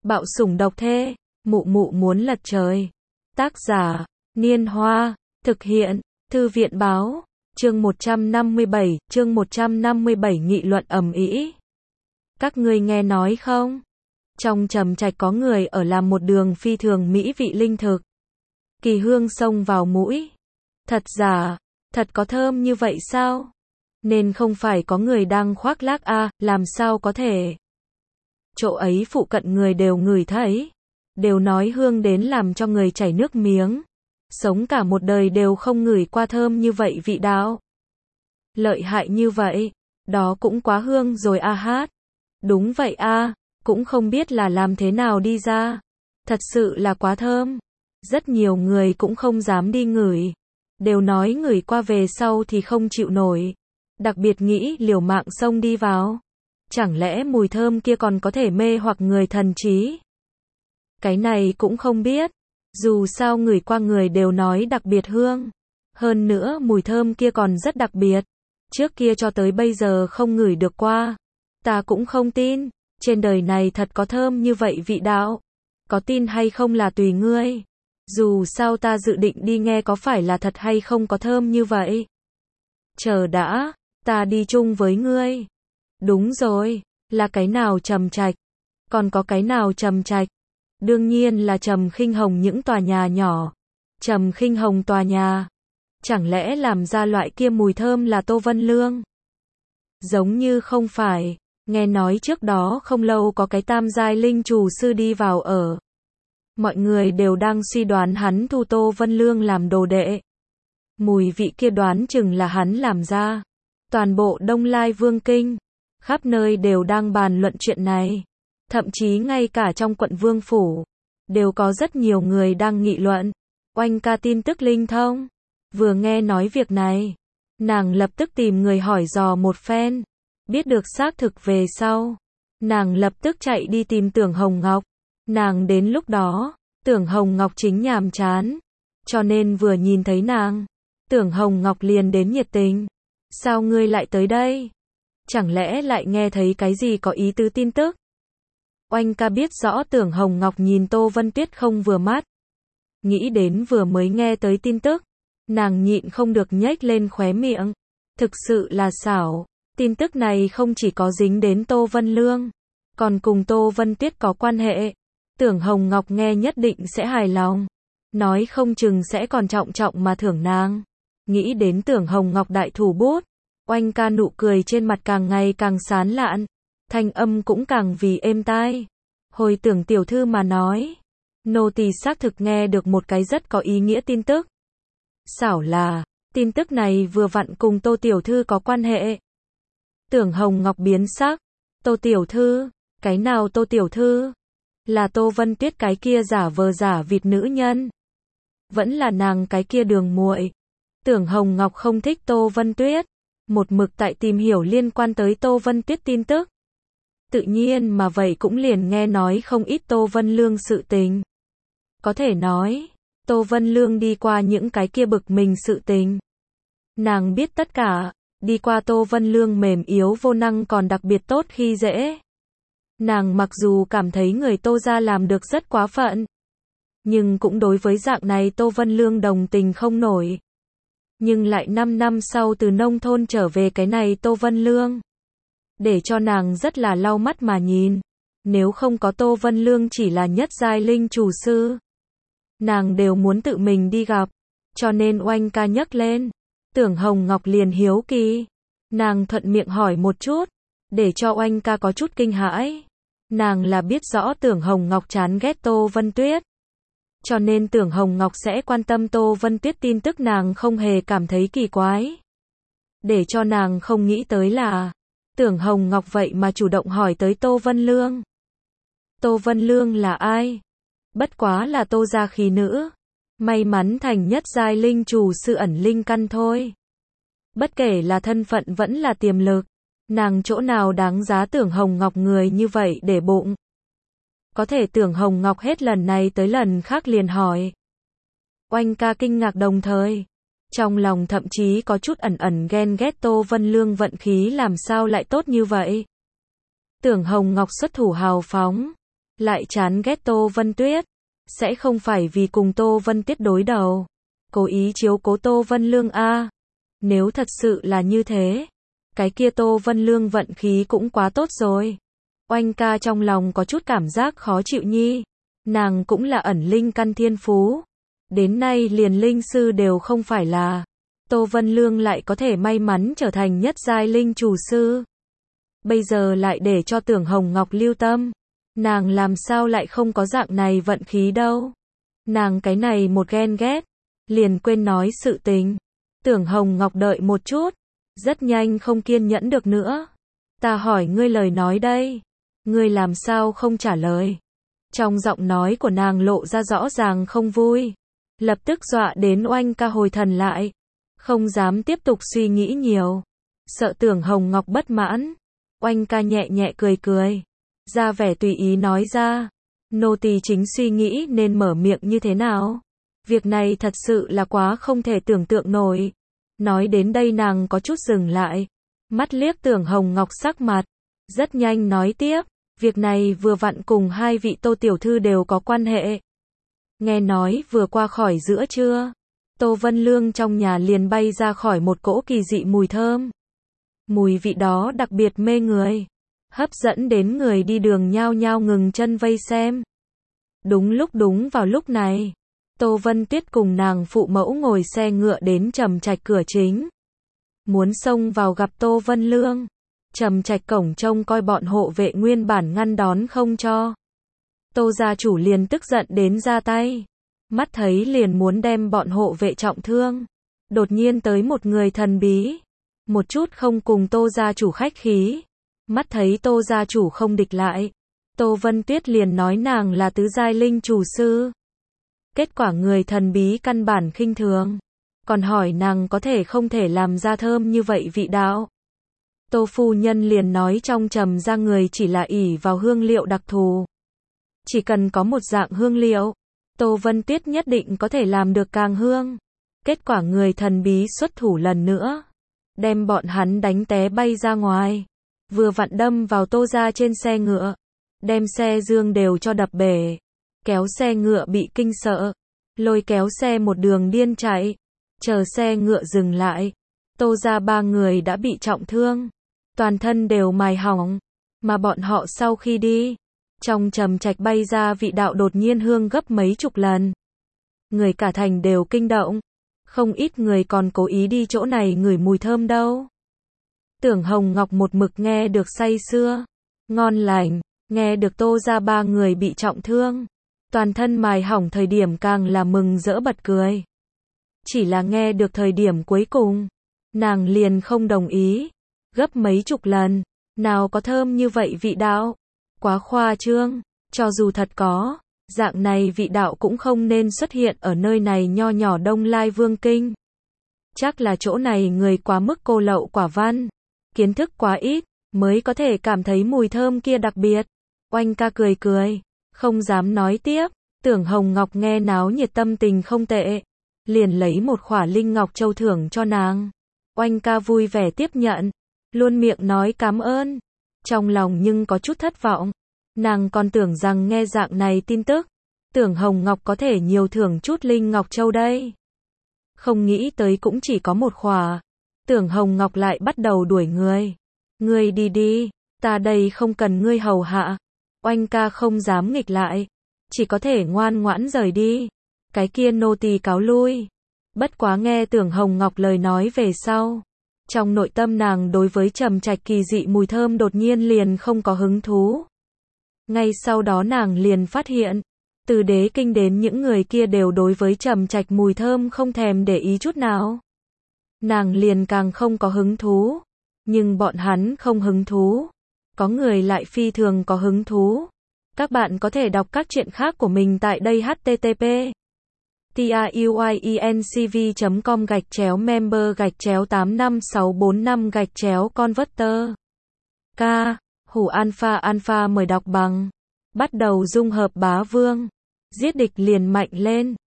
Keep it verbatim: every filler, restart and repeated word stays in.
Bạo sủng độc thê, mụ mụ muốn lật trời. Tác giả, Niên Hoa, thực hiện, Thư viện Báo, chương một trăm năm mươi bảy, chương một trăm năm mươi bảy nghị luận ầm ĩ. Các ngươi nghe nói không? Trong Trầm Trạch có người ở làm một đường phi thường mỹ vị linh thực. Kỳ hương xông vào mũi. Thật giả, thật có thơm như vậy sao? Nên không phải có người đang khoác lác a, à, làm sao có thể? Chỗ ấy phụ cận người đều ngửi thấy, đều nói hương đến làm cho người chảy nước miếng. Sống cả một đời đều không ngửi qua thơm như vậy vị đạo. Lợi hại như vậy, đó cũng quá hương rồi a hát. Đúng vậy a, cũng không biết là làm thế nào đi ra. Thật sự là quá thơm. Rất nhiều người cũng không dám đi ngửi. Đều nói ngửi qua về sau thì không chịu nổi. Đặc biệt nghĩ liều mạng xông đi vào. Chẳng lẽ mùi thơm kia còn có thể mê hoặc người thần trí? Cái này cũng không biết. Dù sao người qua người đều nói đặc biệt hương. Hơn nữa mùi thơm kia còn rất đặc biệt. Trước kia cho tới bây giờ không ngửi được qua. Ta cũng không tin. Trên đời này thật có thơm như vậy vị đạo. Có tin hay không là tùy ngươi. Dù sao ta dự định đi nghe có phải là thật hay không có thơm như vậy. Chờ đã, ta đi chung với ngươi. Đúng rồi, là cái nào Trầm Trạch? Còn có cái nào Trầm Trạch? Đương nhiên là Trầm Khinh Hồng những tòa nhà nhỏ. Trầm Khinh Hồng tòa nhà. Chẳng lẽ làm ra loại kia mùi thơm là Tô Vân Lương? Giống như không phải, nghe nói trước đó không lâu có cái tam giai linh chủ sư đi vào ở. Mọi người đều đang suy đoán hắn thu Tô Vân Lương làm đồ đệ. Mùi vị kia đoán chừng là hắn làm ra. Toàn bộ Đông Lai Vương Kinh, khắp nơi đều đang bàn luận chuyện này. Thậm chí ngay cả trong quận Vương Phủ, đều có rất nhiều người đang nghị luận. Oanh ca tin tức linh thông. Vừa nghe nói việc này, nàng lập tức tìm người hỏi dò một phen. Biết được xác thực về sau, nàng lập tức chạy đi tìm Tưởng Hồng Ngọc. Nàng đến lúc đó, Tưởng Hồng Ngọc chính nhàm chán. Cho nên vừa nhìn thấy nàng, Tưởng Hồng Ngọc liền đến nhiệt tình. Sao ngươi lại tới đây? Chẳng lẽ lại nghe thấy cái gì có ý tứ tin tức? Oanh ca biết rõ Tưởng Hồng Ngọc nhìn Tô Vân Tuyết không vừa mắt. Nghĩ đến vừa mới nghe tới tin tức, nàng nhịn không được nhếch lên khóe miệng. Thực sự là xảo, tin tức này không chỉ có dính đến Tô Vân Lương, còn cùng Tô Vân Tuyết có quan hệ. Tưởng Hồng Ngọc nghe nhất định sẽ hài lòng. Nói không chừng sẽ còn trọng trọng mà thưởng nàng. Nghĩ đến Tưởng Hồng Ngọc đại thủ bút, Oanh ca nụ cười trên mặt càng ngày càng sán lạn. Thanh âm cũng càng vì êm tai. Hồi Tưởng tiểu thư mà nói, nô tỳ xác thực nghe được một cái rất có ý nghĩa tin tức. Xảo là, tin tức này vừa vặn cùng Tô tiểu thư có quan hệ. Tưởng Hồng Ngọc biến sắc. Tô tiểu thư? Cái nào Tô tiểu thư? Là Tô Vân Tuyết cái kia giả vờ giả vịt nữ nhân? Vẫn là nàng cái kia đường muội? Tưởng Hồng Ngọc không thích Tô Vân Tuyết, một mực tại tìm hiểu liên quan tới Tô Vân Tuyết tin tức. Tự nhiên mà vậy cũng liền nghe nói không ít Tô Vân Lương sự tình. Có thể nói, Tô Vân Lương đi qua những cái kia bực mình sự tình. Nàng biết tất cả, đi qua Tô Vân Lương mềm yếu vô năng còn đặc biệt tốt khi dễ. Nàng mặc dù cảm thấy người Tô gia làm được rất quá phận, nhưng cũng đối với dạng này Tô Vân Lương đồng tình không nổi. Nhưng lại năm năm sau từ nông thôn trở về cái này Tô Vân Lương, để cho nàng rất là lau mắt mà nhìn. Nếu không có Tô Vân Lương chỉ là nhất giai linh chủ sư, nàng đều muốn tự mình đi gặp. Cho nên Oanh ca nhắc lên, Tưởng Hồng Ngọc liền hiếu kỳ. Nàng thuận miệng hỏi một chút, để cho Oanh ca có chút kinh hãi. Nàng là biết rõ Tưởng Hồng Ngọc chán ghét Tô Vân Tuyết, cho nên Tưởng Hồng Ngọc sẽ quan tâm Tô Vân Tuyết tin tức nàng không hề cảm thấy kỳ quái. Để cho nàng không nghĩ tới là, Tưởng Hồng Ngọc vậy mà chủ động hỏi tới Tô Vân Lương. Tô Vân Lương là ai? Bất quá là Tô gia khí nữ. May mắn thành nhất giai linh chủ sư ẩn linh căn thôi. Bất kể là thân phận vẫn là tiềm lực, nàng chỗ nào đáng giá Tưởng Hồng Ngọc người như vậy để bụng. Có thể Tưởng Hồng Ngọc hết lần này tới lần khác liền hỏi. Oanh ca kinh ngạc đồng thời, trong lòng thậm chí có chút ẩn ẩn ghen ghét Tô Vân Lương vận khí làm sao lại tốt như vậy. Tưởng Hồng Ngọc xuất thủ hào phóng, lại chán ghét Tô Vân Tuyết. Sẽ không phải vì cùng Tô Vân Tuyết đối đầu, cố ý chiếu cố Tô Vân Lương a. Nếu thật sự là như thế, cái kia Tô Vân Lương vận khí cũng quá tốt rồi. Oanh ca trong lòng có chút cảm giác khó chịu nhi. Nàng cũng là ẩn linh căn thiên phú. Đến nay liền linh sư đều không phải là. Tô Vân Lương lại có thể may mắn trở thành nhất giai linh chủ sư. Bây giờ lại để cho Tưởng Hồng Ngọc lưu tâm. Nàng làm sao lại không có dạng này vận khí đâu. Nàng cái này một ghen ghét, liền quên nói sự tình. Tưởng Hồng Ngọc đợi một chút, rất nhanh không kiên nhẫn được nữa. Ta hỏi ngươi lời nói đây, ngươi làm sao không trả lời? Trong giọng nói của nàng lộ ra rõ ràng không vui, lập tức dọa đến Oanh ca hồi thần lại, không dám tiếp tục suy nghĩ nhiều, sợ Tưởng Hồng Ngọc bất mãn. Oanh ca nhẹ nhẹ cười cười, ra vẻ tùy ý nói ra, nô tỳ chính suy nghĩ nên mở miệng như thế nào. Việc này thật sự là quá không thể tưởng tượng nổi. Nói đến đây nàng có chút dừng lại, mắt liếc Tưởng Hồng Ngọc sắc mặt, rất nhanh nói tiếp, việc này vừa vặn cùng hai vị Tô tiểu thư đều có quan hệ. Nghe nói vừa qua khỏi giữa trưa, Tô Vân Lương trong nhà liền bay ra khỏi một cỗ kỳ dị mùi thơm. Mùi vị đó đặc biệt mê người, hấp dẫn đến người đi đường nhao nhao ngừng chân vây xem. Đúng lúc đúng vào lúc này, Tô Vân Tuyết cùng nàng phụ mẫu ngồi xe ngựa đến Trầm Trạch cửa chính. Muốn xông vào gặp Tô Vân Lương. Trầm Trạch cổng trông coi bọn hộ vệ nguyên bản ngăn đón không cho. Tô gia chủ liền tức giận đến ra tay. Mắt thấy liền muốn đem bọn hộ vệ trọng thương. Đột nhiên tới một người thần bí. Một chút không cùng Tô gia chủ khách khí. Mắt thấy Tô gia chủ không địch lại. Tô Vân Tuyết liền nói nàng là tứ giai linh chủ sư. Kết quả người thần bí căn bản khinh thường. Còn hỏi nàng có thể không thể làm ra thơm như vậy vị đạo. Tô phu nhân liền nói trong Trầm gia người chỉ là ỷ vào hương liệu đặc thù. Chỉ cần có một dạng hương liệu, Tô Vân Tuyết nhất định có thể làm được càng hương. Kết quả người thần bí xuất thủ lần nữa, đem bọn hắn đánh té bay ra ngoài. Vừa vặn đâm vào Tô gia trên xe ngựa, đem xe dương đều cho đập bể. Kéo xe ngựa bị kinh sợ, lôi kéo xe một đường điên chạy. Chờ xe ngựa dừng lại, Tô gia ba người đã bị trọng thương, toàn thân đều mài hỏng, mà bọn họ sau khi đi, trong Trầm Trạch bay ra vị đạo đột nhiên hương gấp mấy chục lần. Người cả thành đều kinh động, không ít người còn cố ý đi chỗ này ngửi mùi thơm đâu. Tưởng Hồng Ngọc một mực nghe được say sưa, ngon lành, nghe được Tô gia ba người bị trọng thương, toàn thân mài hỏng thời điểm càng là mừng rỡ bật cười. Chỉ là nghe được thời điểm cuối cùng, nàng liền không đồng ý. Gấp mấy chục lần, nào có thơm như vậy vị đạo. Quá khoa trương, cho dù thật có, dạng này vị đạo cũng không nên xuất hiện ở nơi này nho nhỏ Đông Lai Vương Kinh. Chắc là chỗ này người quá mức cô lậu quả văn, kiến thức quá ít, mới có thể cảm thấy mùi thơm kia đặc biệt. Oanh ca cười cười, không dám nói tiếp. Tưởng Hồng Ngọc nghe náo nhiệt tâm tình không tệ, liền lấy một khỏa linh ngọc châu thưởng cho nàng. Oanh ca vui vẻ tiếp nhận, luôn miệng nói cảm ơn, trong lòng nhưng có chút thất vọng. Nàng còn tưởng rằng nghe dạng này tin tức, Tưởng Hồng Ngọc có thể nhiều thưởng chút linh ngọc châu đây. Không nghĩ tới cũng chỉ có một khỏa. Tưởng Hồng Ngọc lại bắt đầu đuổi người. Ngươi đi đi, ta đây không cần ngươi hầu hạ. Oanh ca không dám nghịch lại, chỉ có thể ngoan ngoãn rời đi. Cái kia nô tỳ cáo lui. Bất quá nghe Tưởng Hồng Ngọc lời nói về sau, trong nội tâm nàng đối với Trầm Trạch kỳ dị mùi thơm đột nhiên liền không có hứng thú. Ngay sau đó nàng liền phát hiện, từ Đế Kinh đến những người kia đều đối với Trầm Trạch mùi thơm không thèm để ý chút nào. Nàng liền càng không có hứng thú, nhưng bọn hắn không hứng thú, có người lại phi thường có hứng thú. Các bạn có thể đọc các truyện khác của mình tại đây h t t p truyencv chấm com gạch chéo member gạch chéo tám năm sáu bốn năm gạch chéo converter. K. Hủ alpha alpha mời đọc bằng. Bắt đầu dung hợp bá vương. Giết địch liền mạnh lên.